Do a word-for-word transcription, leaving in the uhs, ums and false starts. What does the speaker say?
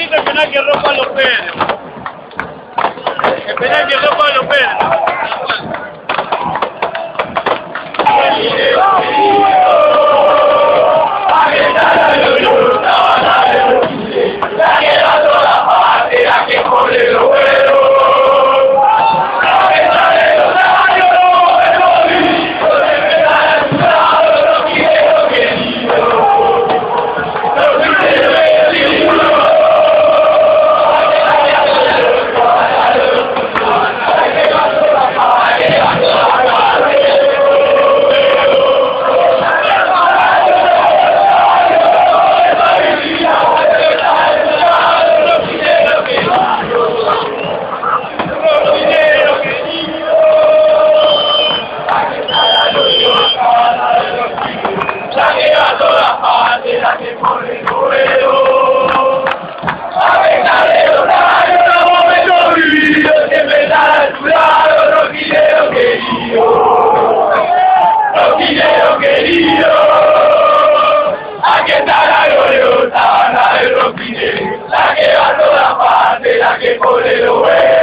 grita el penal que rompa los Pérez. El penal que rompa los Pérez. Aquí está la gloriosa banda del Roquine, la que va a todas partes, la que pone lo bueno.